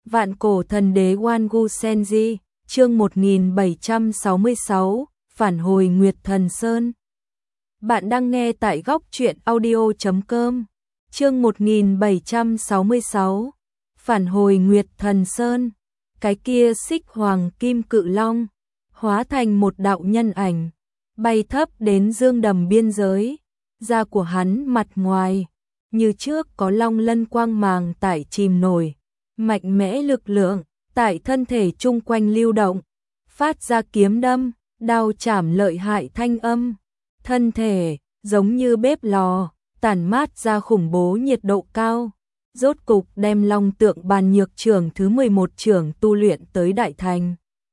Vạn cổ thần đế Wangu Senji, chương 1766, phản hồi Nguyệt Thần Sơn. Bạn đang nghe tại góc truyện audio.com, chương 1766, phản hồi Nguyệt Thần Sơn. Cái kia xích hoàng kim cự long, hóa thành một đạo nhân ảnh, bay thấp đến dương đầm biên giới, da của hắn mặt ngoài, như trước có long lân quang màng tải chìm nổi. Mạnh mẽ lực lượng tại thân thể chung quanh lưu động, phát ra kiếm đâm, đao chảm lợi hại thanh âm. Thân thể giống như bếp lò, tản mát ra khủng bố nhiệt độ cao, rốt cục đem Long Tượng Bàn Nhược trưởng thứ 11 trưởng tu luyện tới đại thành.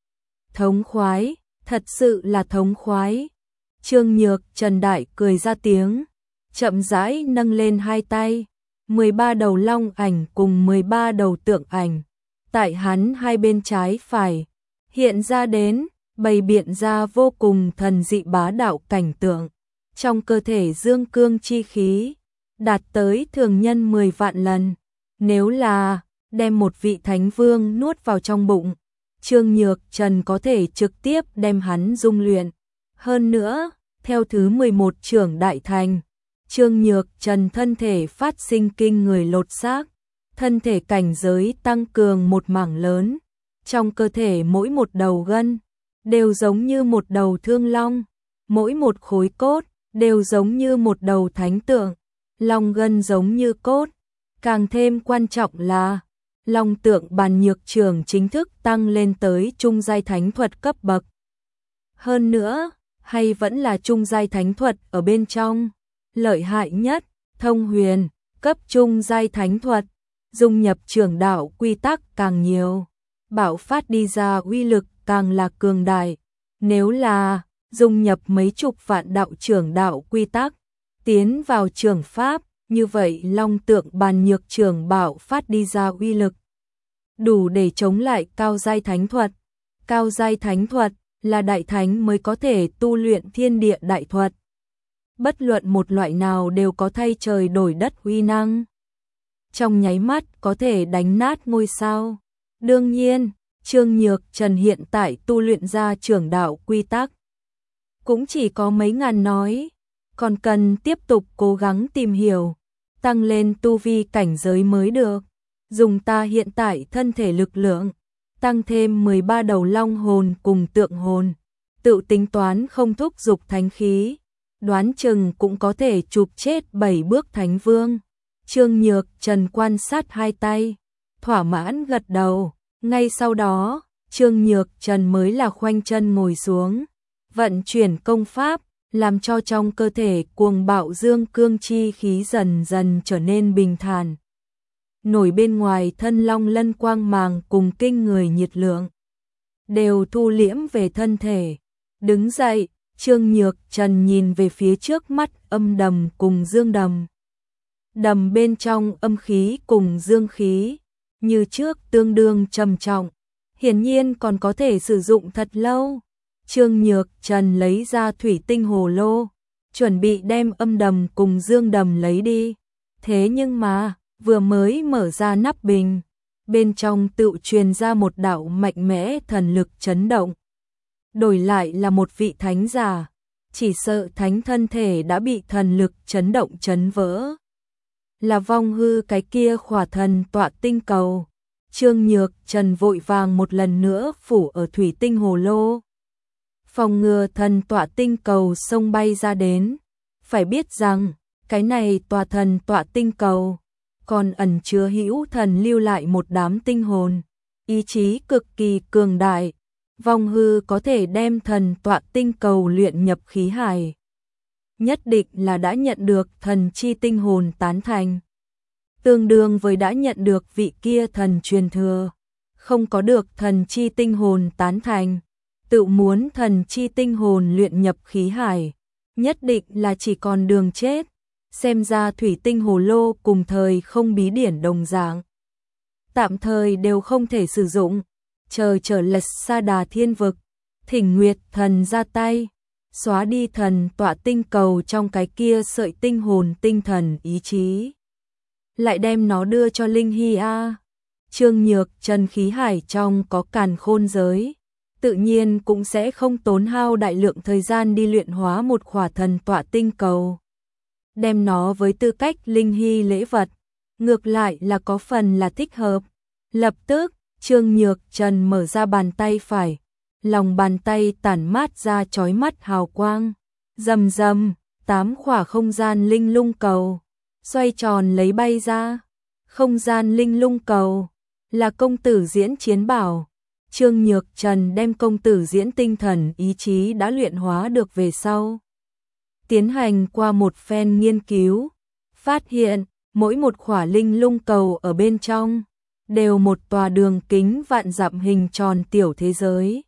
Thống khoái, thật sự là thống khoái. Trương Nhược Trần đại cười ra tiếng, chậm rãi nâng lên hai tay. 13 đầu long ảnh cùng 13 đầu tượng ảnh, tại hắn hai bên trái phải, hiện ra đến, bày biện ra vô cùng thần dị bá đạo cảnh tượng. Trong cơ thể dương cương chi khí, đạt tới thường nhân 10 vạn lần. Nếu là đem một vị thánh vương nuốt vào trong bụng, Trương Nhược Trần có thể trực tiếp đem hắn dung luyện. Hơn nữa, theo thứ 11 trưởng đại thành, Trương Nhược Trần thân thể phát sinh kinh người lột xác, thân thể cảnh giới tăng cường một mảng lớn, trong cơ thể mỗi một đầu gân đều giống như một đầu thương long, mỗi một khối cốt đều giống như một đầu thánh tượng, long gân giống như cốt. Càng thêm quan trọng là Long Tượng Bàn Nhược trưởng chính thức tăng lên tới trung giai thánh thuật cấp bậc. Hơn nữa, hay vẫn là trung giai thánh thuật ở bên trong. Lợi hại nhất, thông huyền, cấp trung giai thánh thuật, dung nhập trưởng đạo quy tắc càng nhiều, bạo phát đi ra uy lực càng là cường đại. Nếu là dung nhập mấy chục vạn đạo trưởng đạo quy tắc, tiến vào trưởng pháp, như vậy Long Tượng Bàn Nhược trưởng bạo phát đi ra uy lực, đủ để chống lại cao giai thánh thuật. Cao giai thánh thuật là đại thánh mới có thể tu luyện thiên địa đại thuật. Bất luận một loại nào đều có thay trời đổi đất uy năng. Trong nháy mắt có thể đánh nát ngôi sao. Đương nhiên, Trương Nhược Trần hiện tại tu luyện ra trưởng đạo quy tắc cũng chỉ có mấy ngàn nói, còn cần tiếp tục cố gắng tìm hiểu, tăng lên tu vi cảnh giới mới được. Dùng ta hiện tại thân thể lực lượng, tăng thêm 13 đầu long hồn cùng tượng hồn, tự tính toán không thúc dục thánh khí, đoán chừng cũng có thể chụp chết 7 bước thánh vương. Trương Nhược Trần quan sát hai tay, thỏa mãn gật đầu. Ngay sau đó, Trương Nhược Trần mới là khoanh chân ngồi xuống, vận chuyển công pháp, làm cho trong cơ thể cuồng bạo dương cương chi khí dần dần trở nên bình thản. Nổi bên ngoài thân long lân quang màng cùng kinh người nhiệt lượng đều thu liễm về thân thể. Đứng dậy, Trương Nhược Trần nhìn về phía trước mắt âm đầm cùng dương đầm. Đầm bên trong âm khí cùng dương khí, như trước tương đương trầm trọng, hiển nhiên còn có thể sử dụng thật lâu. Trương Nhược Trần lấy ra thủy tinh hồ lô, chuẩn bị đem âm đầm cùng dương đầm lấy đi. Thế nhưng mà, vừa mới mở ra nắp bình, bên trong tự truyền ra một đạo mạnh mẽ thần lực chấn động. Đổi lại là một vị thánh giả, chỉ sợ thánh thân thể đã bị thần lực chấn động chấn vỡ. Là vong hư cái kia khỏa thần tọa tinh cầu. Trương Nhược Trần vội vàng một lần nữa phủ ở thủy tinh hồ lô, phòng ngừa thần tọa tinh cầu xông bay ra đến. Phải biết rằng, cái này tòa thần tọa tinh cầu còn ẩn chứa hữu thần lưu lại một đám tinh hồn, ý chí cực kỳ cường đại. Vong hư có thể đem thần tọa tinh cầu luyện nhập khí hải, nhất định là đã nhận được thần chi tinh hồn tán thành, tương đương với đã nhận được vị kia thần truyền thừa. Không có được thần chi tinh hồn tán thành, tự muốn thần chi tinh hồn luyện nhập khí hải, nhất định là chỉ còn đường chết. Xem ra thủy tinh hồ lô cùng thời không bí điển đồng dạng, tạm thời đều không thể sử dụng. Chờ trở lệch Sa Đà thiên vực, thỉnh Nguyệt Thần ra tay, xóa đi thần tọa tinh cầu trong cái kia sợi tinh hồn tinh thần ý chí, lại đem nó đưa cho Linh Hy A. Trương Nhược Trần khí hải trong có càn khôn giới, tự nhiên cũng sẽ không tốn hao đại lượng thời gian đi luyện hóa một khỏa thần tọa tinh cầu. Đem nó với tư cách linh hy lễ vật, ngược lại là có phần là thích hợp. Lập tức, Trương Nhược Trần mở ra bàn tay phải, lòng bàn tay tản mát ra chói mắt hào quang. Rầm rầm, 8 khỏa không gian linh lung cầu xoay tròn lấy bay ra. Không gian linh lung cầu là công tử diễn chiến bảo. Trương Nhược Trần đem công tử diễn tinh thần ý chí đã luyện hóa được về sau, tiến hành qua một phen nghiên cứu, phát hiện mỗi một khỏa linh lung cầu ở bên trong đều một tòa đường kính vạn dặm hình tròn tiểu thế giới.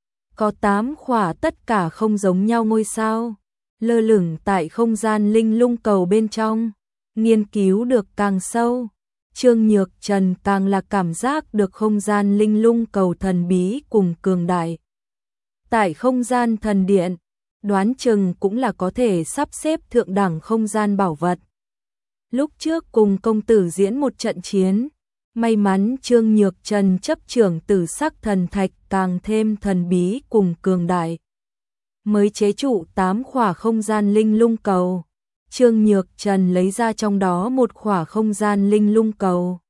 Có 8 khỏa tất cả không giống nhau ngôi sao lơ lửng tại không gian linh lung cầu bên trong. Nghiên cứu được càng sâu, Trương Nhược Trần càng là cảm giác được không gian linh lung cầu thần bí cùng cường đại. Tại không gian thần điện, đoán chừng cũng là có thể sắp xếp thượng đẳng không gian bảo vật. Lúc trước cùng công tử diễn một trận chiến, may mắn Trương Nhược Trần chấp trưởng tử sắc thần thạch càng thêm thần bí cùng cường đại, mới chế trụ 8 khỏa không gian linh lung cầu. Trương Nhược Trần lấy ra trong đó một khỏa không gian linh lung cầu.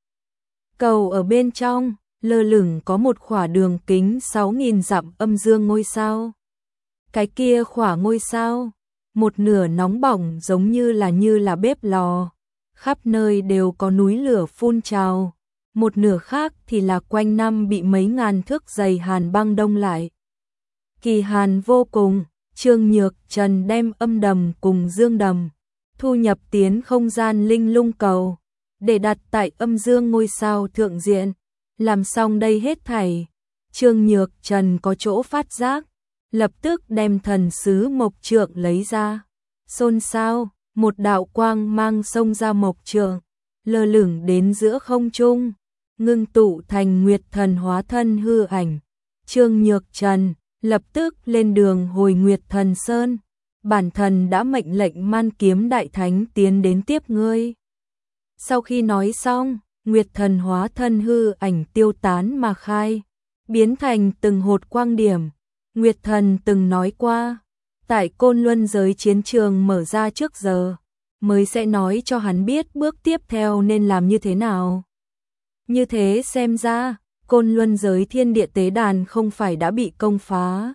Cầu ở bên trong, lơ lửng có một khỏa đường kính 6.000 dặm âm dương ngôi sao. Cái kia khỏa ngôi sao, một nửa nóng bỏng giống như là bếp lò, khắp nơi đều có núi lửa phun trào, một nửa khác thì là quanh năm bị mấy ngàn thước dày hàn băng đông lại. Kỳ hàn vô cùng. Trương Nhược Trần đem âm đầm cùng dương đầm thu nhập tiến không gian linh lung cầu, để đặt tại âm dương ngôi sao thượng diện. Làm xong đây hết thảy, Trương Nhược Trần có chỗ phát giác, lập tức đem thần sứ mộc trượng lấy ra. Xôn xao, một đạo quang mang xông ra mộc trượng, lơ lửng đến giữa không trung, ngưng tụ thành nguyệt thần hóa thân hư ảnh. Trương Nhược Trần lập tức lên đường hồi Nguyệt Thần Sơn. Bản thần đã mệnh lệnh Man Kiếm Đại Thánh tiến đến tiếp ngươi. Sau khi nói xong, Nguyệt Thần hóa thân hư ảnh tiêu tán mà khai, biến thành từng hột quang điểm. Nguyệt Thần từng nói qua, tại Côn Luân giới chiến trường mở ra trước giờ, mới sẽ nói cho hắn biết bước tiếp theo nên làm như thế nào. Như thế xem ra, Côn Luân giới thiên địa tế đàn không phải đã bị công phá,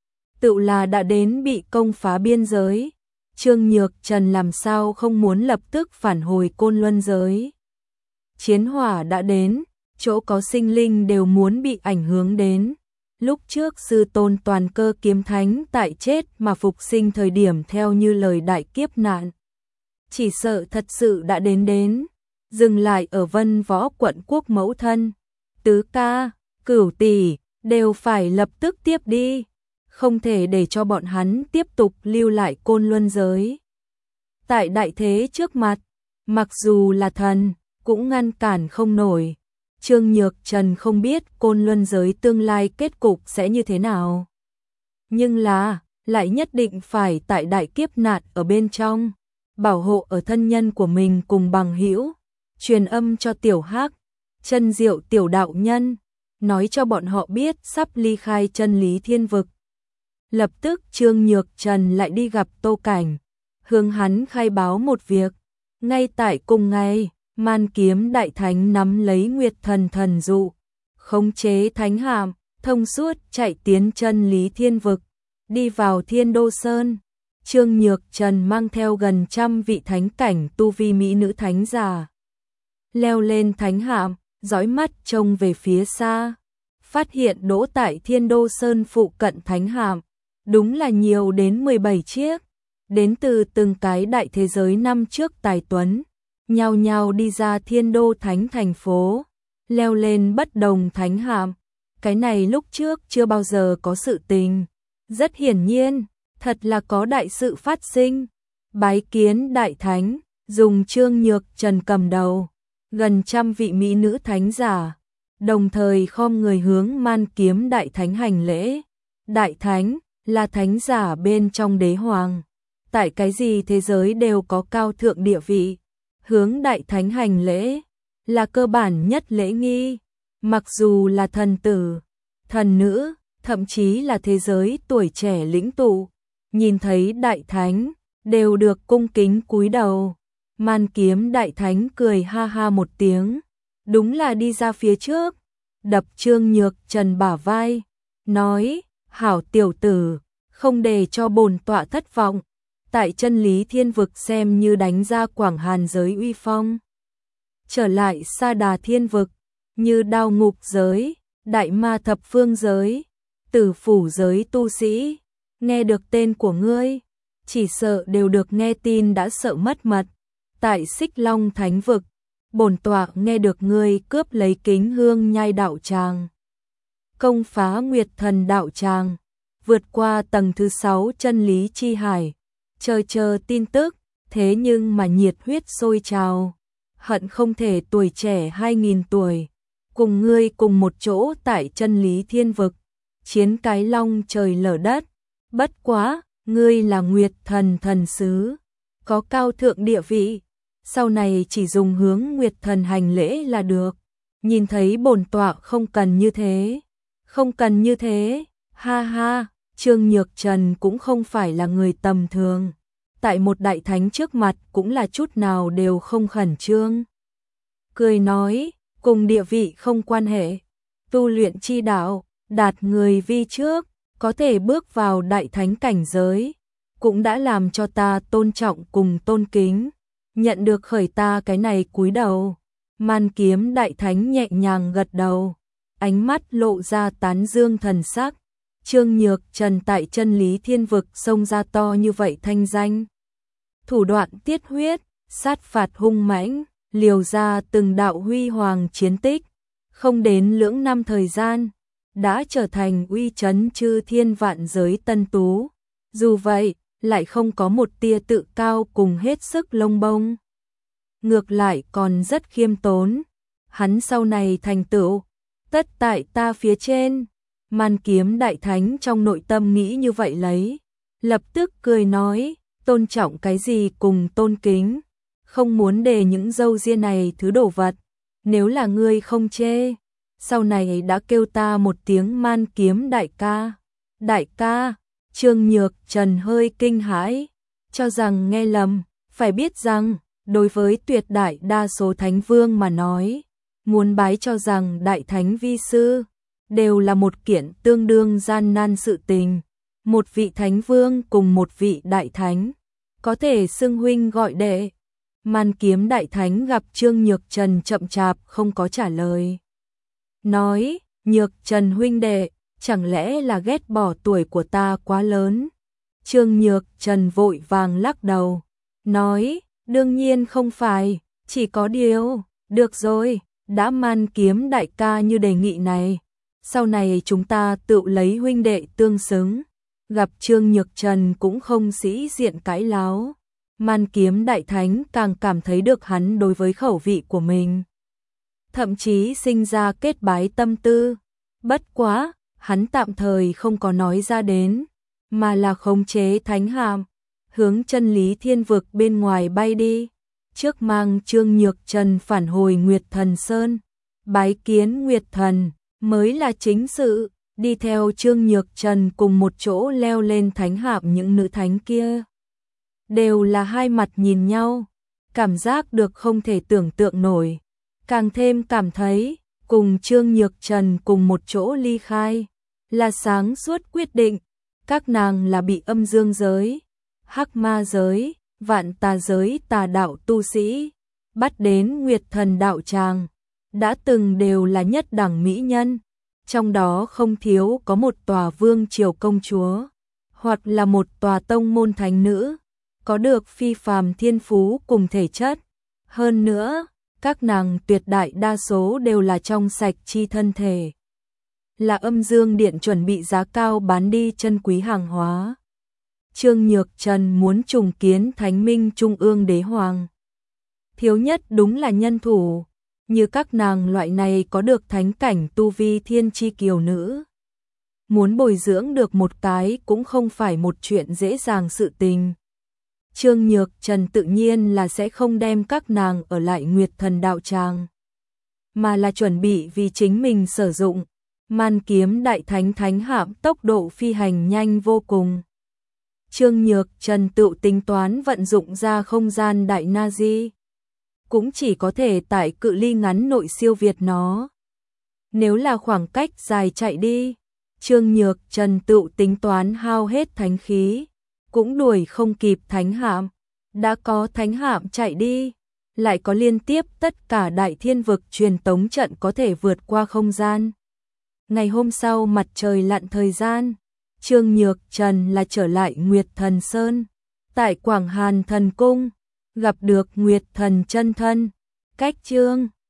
tự là đã đến bị công phá biên giới. Trương Nhược Trần làm sao không muốn lập tức phản hồi Côn Luân giới. Chiến hỏa đã đến, chỗ có sinh linh đều muốn bị ảnh hưởng đến. Lúc trước sư tôn toàn cơ kiếm thánh tại chết mà phục sinh thời điểm theo như lời đại kiếp nạn, chỉ sợ thật sự đã đến. Dừng lại ở Vân Võ quận quốc mẫu thân, tứ ca, cửu tỷ đều phải lập tức tiếp đi, không thể để cho bọn hắn tiếp tục lưu lại Côn Luân giới. Tại đại thế trước mặt, mặc dù là thần, cũng ngăn cản không nổi. Trương Nhược Trần không biết Côn Luân giới tương lai kết cục sẽ như thế nào, nhưng là lại nhất định phải tại đại kiếp nạn ở bên trong, bảo hộ ở thân nhân của mình cùng bằng hữu, truyền âm cho Tiểu Hắc, Chân Diệu tiểu đạo nhân, nói cho bọn họ biết sắp ly khai chân lý thiên vực. Lập tức Trương Nhược Trần lại đi gặp Tô Cảnh, hướng hắn khai báo một việc. Ngay tại cùng ngày, Man Kiếm Đại Thánh nắm lấy Nguyệt Thần thần dụ, khống chế thánh hạm, thông suốt chạy tiến chân lý thiên vực, đi vào Thiên Đô Sơn. Trương Nhược Trần mang theo gần 100 vị thánh cảnh tu vi mỹ nữ thánh giả, leo lên thánh hạm, dõi mắt trông về phía xa, phát hiện đỗ tại Thiên Đô Sơn phụ cận thánh hạm, đúng là nhiều đến 17 chiếc, đến từ từng cái đại thế giới năm trước tài tuấn, nhao nhao đi ra Thiên Đô Thánh thành phố, leo lên bất đồng thánh hạm. Cái này lúc trước chưa bao giờ có sự tình, rất hiển nhiên, thật là có đại sự phát sinh. Bái kiến Đại Thánh, dùng Trương Nhược Trần cầm đầu, gần 100 vị mỹ nữ thánh giả, đồng thời khom người hướng Man Kiếm Đại Thánh hành lễ. Đại Thánh là thánh giả bên trong đế hoàng, tại cái gì thế giới đều có cao thượng địa vị, hướng Đại Thánh hành lễ là cơ bản nhất lễ nghi. Mặc dù là thần tử, thần nữ, thậm chí là thế giới tuổi trẻ lĩnh tụ, nhìn thấy đại thánh, đều được cung kính cúi đầu. Man Kiếm đại thánh cười ha ha một tiếng, đúng là đi ra phía trước, đập Trương Nhược Trần bả vai, nói, hảo tiểu tử, không để cho bổn tọa thất vọng, tại chân lý thiên vực xem như đánh ra Quảng Hàn giới uy phong. Trở lại Sa Đà thiên vực, như Đao Ngục giới, Đại Ma Thập Phương giới, Tử Phủ giới tu sĩ, nghe được tên của ngươi, chỉ sợ đều được nghe tin đã sợ mất mật. Tại Xích Long Thánh vực, bổn tọa nghe được ngươi cướp lấy Kính Hương Nhai đạo tràng, công phá Nguyệt Thần đạo tràng, vượt qua tầng thứ 6 chân lý chi hải, chờ tin tức, thế nhưng mà nhiệt huyết sôi trào, hận không thể tuổi trẻ 2000 tuổi, cùng ngươi cùng một chỗ tại chân lý thiên vực, chiến cái long trời lở đất. Bất quá, ngươi là Nguyệt Thần thần sứ, có cao thượng địa vị, sau này chỉ dùng hướng Nguyệt Thần hành lễ là được. Nhìn thấy bổn tọa không cần như thế, không cần như thế, ha ha, Trương Nhược Trần cũng không phải là người tầm thường, tại một đại thánh trước mặt cũng là chút nào đều không khẩn trương. Cười nói, cùng địa vị không quan hệ, tu luyện chi đạo, đạt người vi trước, có thể bước vào đại thánh cảnh giới, cũng đã làm cho ta tôn trọng cùng tôn kính, nhận được khởi ta cái này cúi đầu. Man Kiếm đại thánh nhẹ nhàng gật đầu, ánh mắt lộ ra tán dương thần sắc. Trương Nhược Trần tại chân lý thiên vực xông ra to như vậy thanh danh, thủ đoạn tiết huyết, sát phạt hung mãnh, liều ra từng đạo huy hoàng chiến tích, không đến lưỡng năm thời gian, đã trở thành uy chấn chư thiên vạn giới tân tú. Dù vậy, lại không có một tia tự cao cùng hết sức lông bông. Ngược lại còn rất khiêm tốn, hắn sau này thành tựu, tất tại ta phía trên. Man Kiếm đại thánh trong nội tâm nghĩ như vậy lấy, lập tức cười nói, tôn trọng cái gì cùng tôn kính, không muốn để những dâu ria này thứ đồ vật, nếu là ngươi không chê, sau này đã kêu ta một tiếng Man Kiếm đại ca. Đại ca, Trương Nhược Trần hơi kinh hãi, cho rằng nghe lầm, phải biết rằng, đối với tuyệt đại đa số thánh vương mà nói, muốn bái cho rằng đại thánh vi sư, đều là một kiện tương đương gian nan sự tình. Một vị thánh vương cùng một vị đại thánh, có thể xưng huynh gọi đệ. Man Kiếm đại thánh gặp Trương Nhược Trần chậm chạp không có trả lời. Nói, Nhược Trần huynh đệ, chẳng lẽ là ghét bỏ tuổi của ta quá lớn? Trương Nhược Trần vội vàng lắc đầu, nói, đương nhiên không phải, chỉ có điều, được rồi, đã Man Kiếm đại ca như đề nghị này, sau này chúng ta tự lấy huynh đệ tương xứng. Gặp Trương Nhược Trần cũng không sĩ diện cãi láo, Man Kiếm đại thánh càng cảm thấy được hắn đối với khẩu vị của mình, thậm chí sinh ra kết bái tâm tư. Bất quá, hắn tạm thời không có nói ra đến, mà là khống chế thánh hạm, hướng chân lý thiên vực bên ngoài bay đi, trước mang Trương Nhược Trần phản hồi Nguyệt Thần Sơn, bái kiến Nguyệt Thần, mới là chính sự. Đi theo Trương Nhược Trần cùng một chỗ leo lên thánh hạm những nữ thánh kia, đều là hai mặt nhìn nhau, cảm giác được không thể tưởng tượng nổi, càng thêm cảm thấy cùng Trương Nhược Trần cùng một chỗ ly khai là sáng suốt quyết định. Các nàng là bị âm dương giới, hắc ma giới, vạn tà giới tà đạo tu sĩ bắt đến Nguyệt Thần đạo tràng, đã từng đều là nhất đẳng mỹ nhân, trong đó không thiếu có một tòa vương triều công chúa, hoặc là một tòa tông môn thánh nữ, có được phi phàm thiên phú cùng thể chất. Hơn nữa, các nàng tuyệt đại đa số đều là trong sạch chi thân thể, là âm dương điện chuẩn bị giá cao bán đi chân quý hàng hóa. Trương Nhược Trần muốn trùng kiến Thánh Minh Trung ương đế hoàng, thiếu nhất đúng là nhân thủ, như các nàng loại này có được thánh cảnh tu vi thiên chi kiều nữ, muốn bồi dưỡng được một cái cũng không phải một chuyện dễ dàng sự tình. Trương Nhược Trần tự nhiên là sẽ không đem các nàng ở lại Nguyệt Thần đạo tràng. mà là chuẩn bị vì chính mình sử dụng. Man kiếm đại thánh thánh hạm tốc độ phi hành nhanh vô cùng. Trương Nhược Trần tự tính toán vận dụng ra không gian đại Nazi, cũng chỉ có thể tại cự ly ngắn nội siêu việt nó. Nếu là khoảng cách dài chạy đi, Trương Nhược Trần tự tính toán hao hết thánh khí, cũng đuổi không kịp thánh hạm. Đã có thánh hạm chạy đi, lại có liên tiếp tất cả đại thiên vực truyền tống trận có thể vượt qua không gian. Ngày hôm sau mặt trời lặn thời gian, Trương Nhược Trần là trở lại Nguyệt Thần Sơn, tại Quảng Hàn Thần Cung, gặp được Nguyệt Thần chân thân. Cách Trương